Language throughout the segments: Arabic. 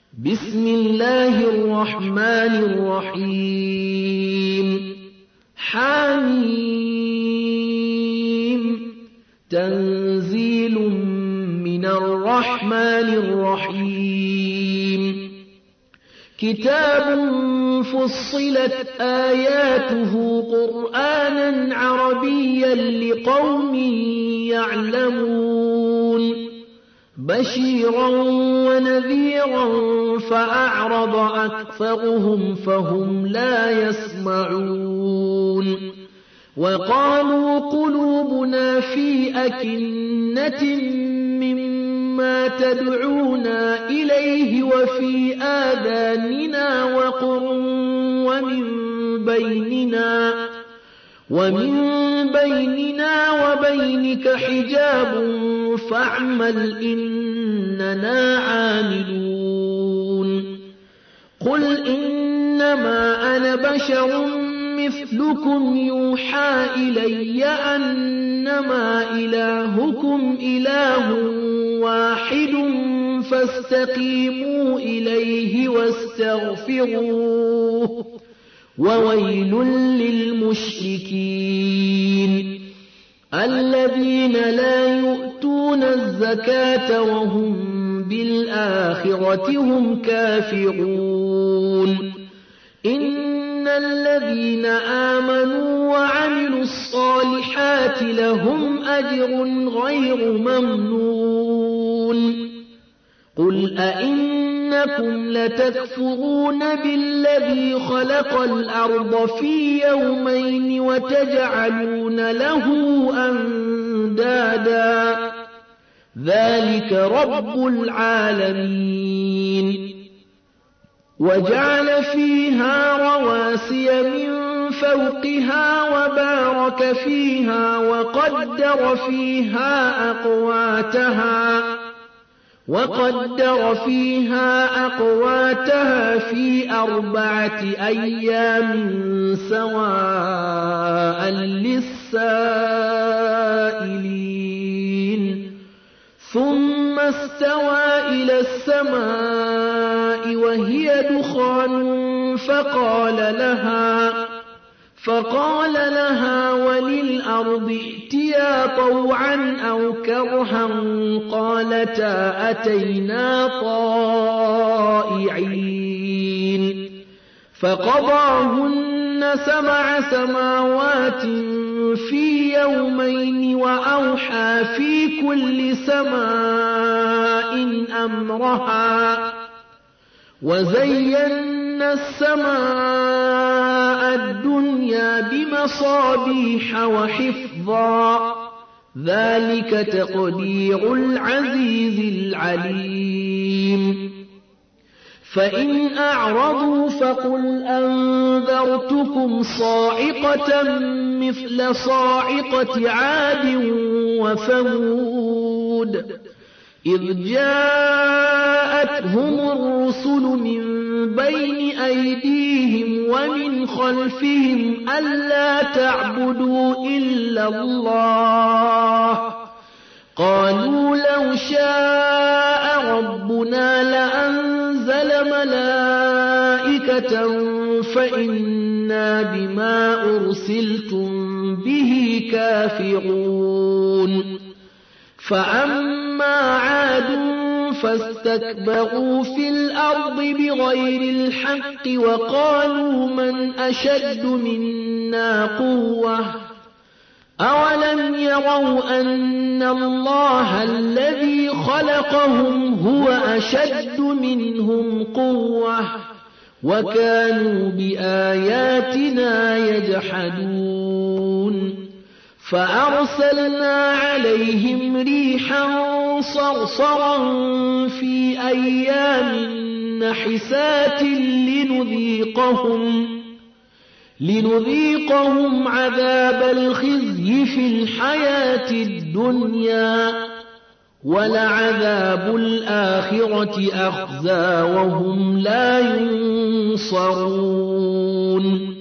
بسم الله الرحمن الرحيم حميم تنزيل من الرحمن الرحيم كتاب فصلت آياته قرآنا عربيا لقوم يعلمون بشيرا ونذيرا فأعرض أكثرهم فهم لا يسمعون وقالوا قلوبنا في أكنة مما تدعونا إليه وفي آذاننا وقر ومن بيننا وبينك حجاب فاعمل إننا عاملون قل إنما أنا بشر مثلكم يوحى إلي أنما إلهكم إله واحد فاستقيموا إليه واستغفروه وويل للمشركين الذين لا يؤتون الزكاة وهم بالآخرة هم كافرون إن الذين آمنوا وعملوا الصالحات لهم أجر غير ممنون قل أئنكم لتكفرون بالذي خلق الأرض في يومين وتجعلون له أندادا ذلك رب العالمين وجعل فيها رواسي من فوقها وبارك فيها وقدر فيها أقواتها في 4 أيام سواء للسائلين ثم استوى إلى السماء وهي دخان فقال لها وللأرض ائتيا طوعا أو كرها قالتا أتينا طائعين فقضاهن 7 سماوات في يومين وأوحى في كل سماء أمرها وزينا السماء الدنيا بمصابيح وحفظا ذلك تقدير العزيز العليم فإن أعرضوا فقل أنذرتكم صاعقة مثل صاعقة عاد وثمود إذ جاءتهم الرسل من بين أيديهم ومن خلفهم ألا تعبدوا إلا الله قالوا لو شاء ربنا لأنزل ملائكة فإنا بما أرسلتم به كافرون فأما عاد فاستكبروا في الأرض بغير الحق وقالوا من أشد منا قوة أولم يروا أن الله الذي خلقهم هو أشد منهم قوة وكانوا بآياتنا يجحدون فأرسلنا عليهم ريحا صرصرا في أيام نحسات لنذيقهم عذاب الخزي في الحياة الدنيا ولعذاب الآخرة أخزى وهم لا ينصرون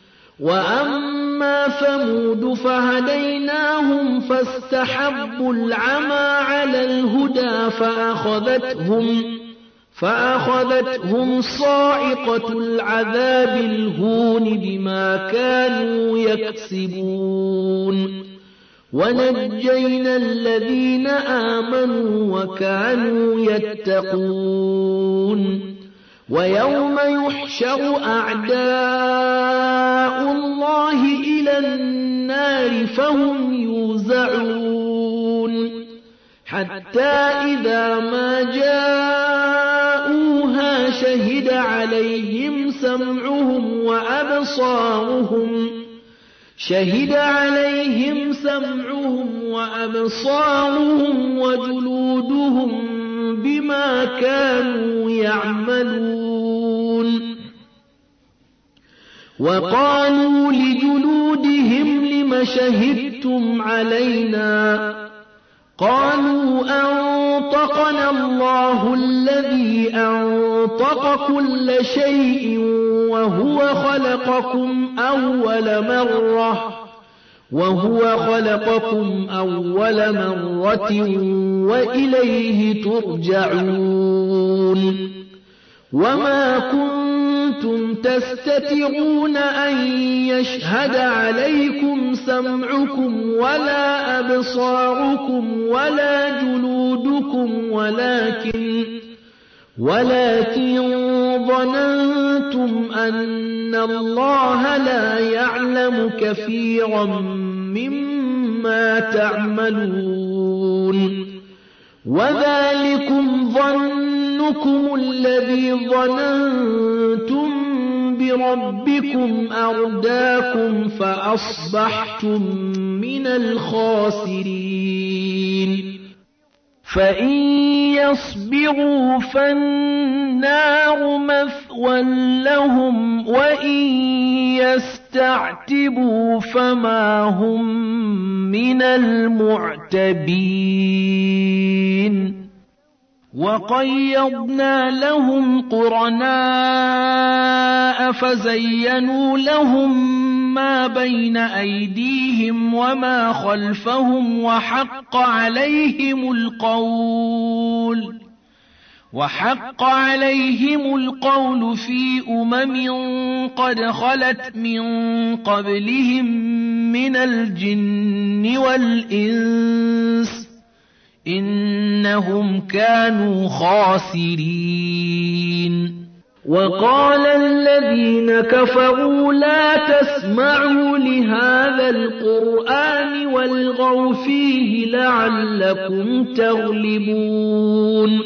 وأما ثمود فهديناهم فاستحبوا العمى على الهدى فأخذتهم صاعقة العذاب الهون بما كانوا يكسبون ونجينا الذين آمنوا وكانوا يتقون ويوم يحشر أعداء الله إلى النار فهم يوزعون حتى إذا ما جاءوها شهد عليهم سمعهم وأبصارهم وجلودهم بما كانوا يعملون وقالوا لجلودهم لم شهدتم علينا قالوا أنطقنا الله الذي أنطق كل شيء وهو خلقكم أول مرة وإليه ترجعون وما كنتم تستترون أن يشهد عليكم سمعكم ولا أبصاركم ولا جلودكم ولكن ظننتم أن الله لا يعلم كثيرا مما تعملون وذلكم ظنكم الذي ظننتم بربكم أرداكم فأصبحتم من الخاسرين فإن يصبروا فالنار مثوى لهم وإن يستعتبوا فما هم من المعتبين وقيضنا لهم قرناء فزينوا لهم ما بين أيديهم وما خلفهم وحق عليهم القول في قد خلت من قبلهم من الجن والإنس إنهم كانوا خاسرين وقال الذين كفروا لا تسمعوا لهذا القرآن والغوا فيه لعلكم تغلبون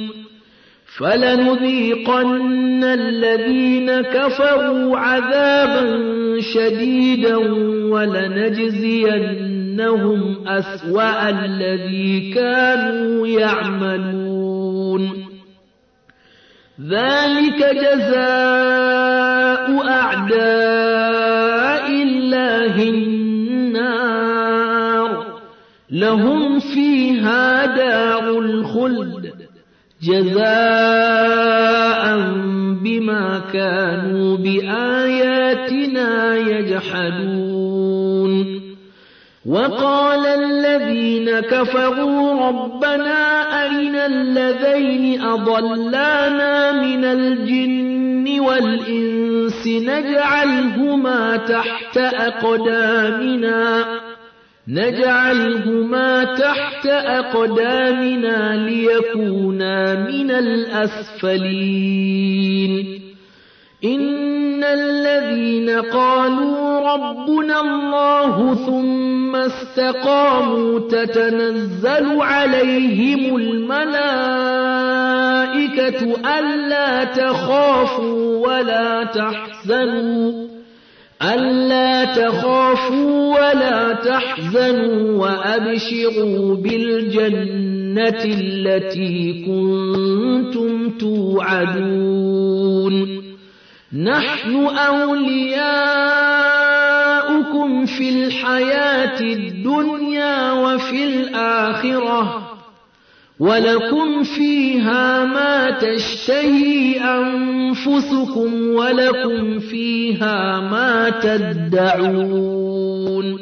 فلنذيقن الذين كفروا عذابا شديدا ولنجزينهم أسوأ الذي كانوا يعملون ذلك جزاء أعداء الله النار لهم فيها دار الخلد جزاء بما كانوا بآياتنا يجحدون وقال الذين كفروا ربنا أرنا الذين أضلانا من الجن والإنس نجعلهما تحت أقدامنا ليكونا من الأسفلين إن الذين قالوا ربنا الله ثم استقاموا تتنزل عليهم الملائكة ألا تخافوا ولا تحزنوا وأبشروا بالجنة التي كنتم توعدون نحن أولياؤكم في الحياة الدنيا وفي الآخرة ولكم فيها ما تشتهي أنفسكم ولكم فيها ما تدعون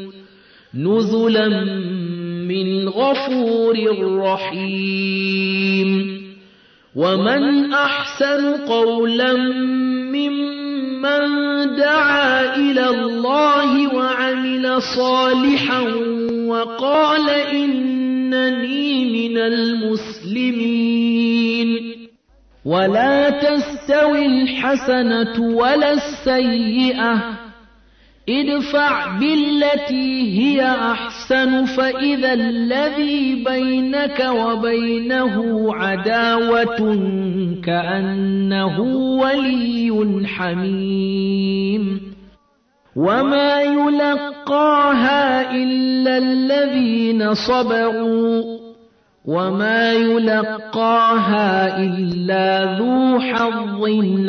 نزلا من غفور رحيم ومن أحسن قولا ممن دعا إلى الله وعمل صالحا وقال إنني من المسلمين ولا تستوي الحسنة ولا السيئة ادفع بالتي هي أحسن فإذا الذي بينك وبينه عداوة كأنه ولي حميم وما يلقاها إلا الذين صبروا وما يلقاها إلا ذو حظ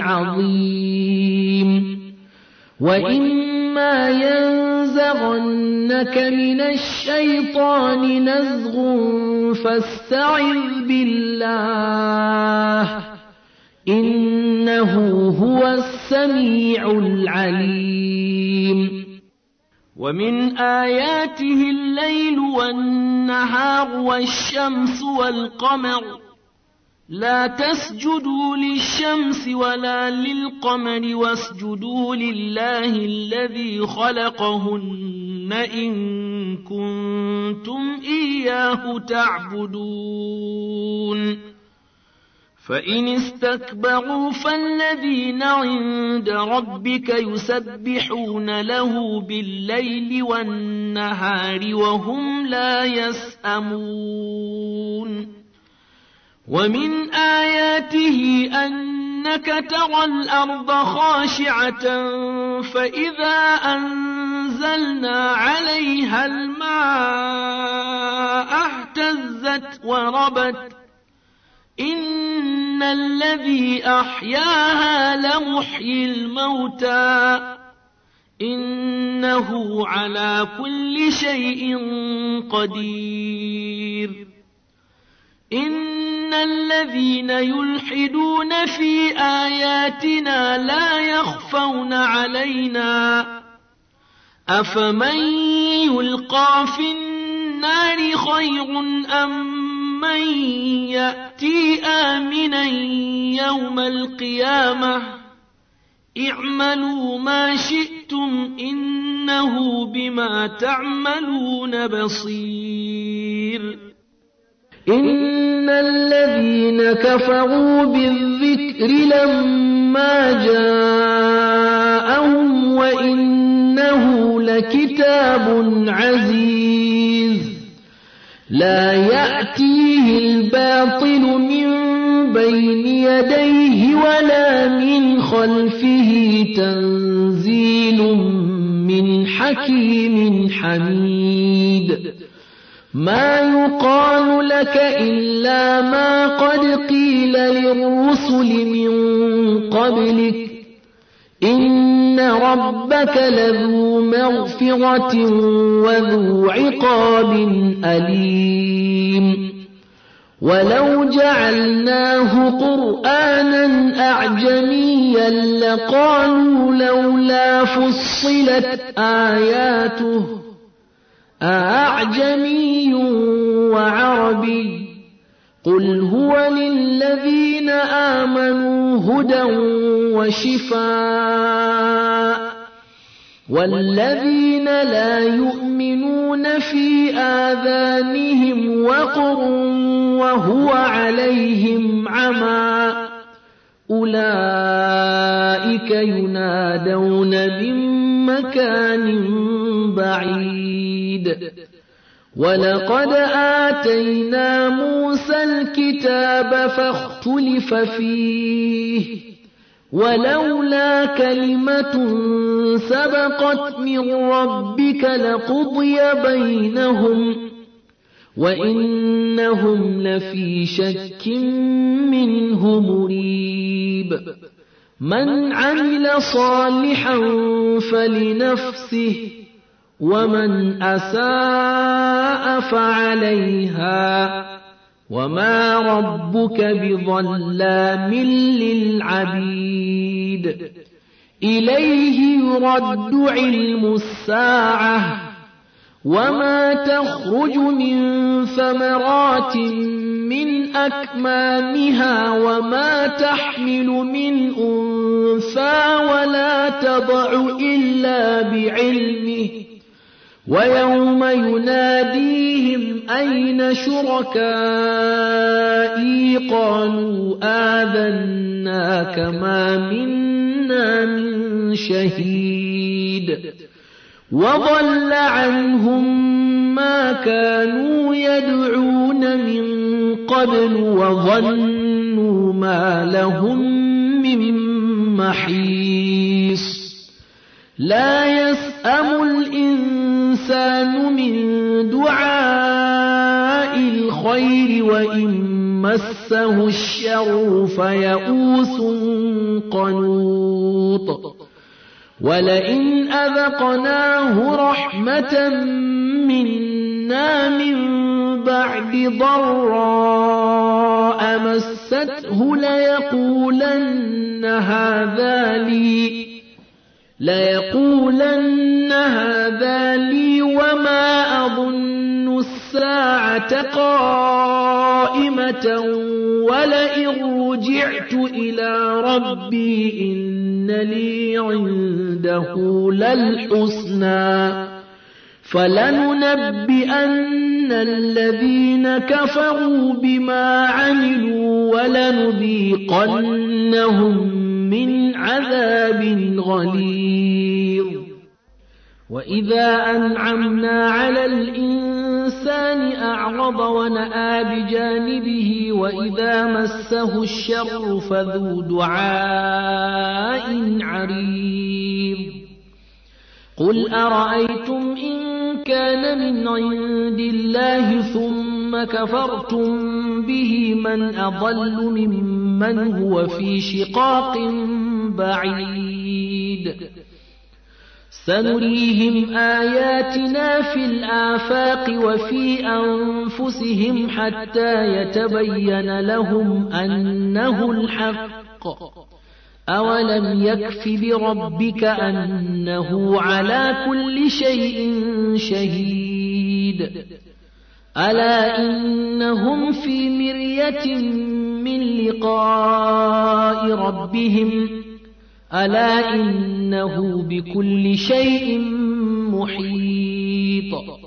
عظيم وإما ينزغنك من الشيطان نزغ فاستعذ بالله إنه هو السميع العليم ومن آياته الليل والنهار والشمس والقمر لا تسجدوا للشمس ولا للقمر واسجدوا لله الذي خلقهن إن كنتم إياه تعبدون فإن استكبروا فالذين عند ربك يسبحون له بالليل والنهار وهم لا يسأمون ومن آياته أنك ترى الأرض خاشعة فإذا أنزلنا عليها الماء اهتزت وربت إن الذي أحياها لمحيي الموتى إنه على كل شيء قدير إن الذين يلحدون في آياتنا لا يخفون علينا أفمن يلقى في النار خير أم من يأتي آمنا يوم القيامة اعملوا ما شئتم إنه بما تعملون بصير إن الذين كفروا بالذكر لما جاءهم وإنه لكتاب عزيز لا يأتيه الباطل من بين يديه ولا من خلفه تنزيل من حكيم حميد ما يقال لك إلا ما قد قيل للرسل من قبلك إن ربك لذو مغفرة وذو عقاب أليم ولو جعلناه قرآنا أعجميا لقالوا لولا فصلت آياته أعجمي وعربي قل هو للذين آمنوا هدى وشفاء والذين لا يؤمنون في آذانهم وقر وهو عليهم عمى أولئك ينادون من مكان بعيد ولقد آتينا موسى الكتاب فاختلف فيه ولولا كلمة سبقت من ربك لقضي بينهم وإنهم لفي شك منه مريب من عمل صالحا فلنفسه ومن أساء فعليها وما ربك بظلام للعبيد إليه يرد علم الساعة وما تخرج من ثمرات من أكمامها وما تحمل من أنثى ولا تضع إلا بعلمه ويوم يناديهم أين شركائي قالوا آذناك ما منا من شهيد وضل عنهم ما كانوا يدعون من قبل وظنوا ما لهم من محيص لا يسأم الإنسان من دعاء الخير وإن مسه الشر فيئوس قنوط ولئن أذقناه رحمة منا من بعد ضراء مسته ليقولن هذا لي وما أظن الساعة قائمة ولئن رجعت إلى ربي إن لي عنده للحسنى فلننبئن الذين كفروا بما عملوا ولنذيقنهم من عذاب غليظ وإذا أنعمنا على الإنسان أعرض ونأى بجانبه وإذا مسه الشر فذو دعاء عريض قل أرأيتم إن كان من عند الله ثم كفرتم به من أضل ممن هو في شقاق بعيد سنريهم آياتنا في الآفاق وفي أنفسهم حتى يتبين لهم أنه الحق أولم يكف بربك أنه على كل شيء شهيد ألا إنهم في مرية من لقاء ربهم ألا إنه بكل شيء محيط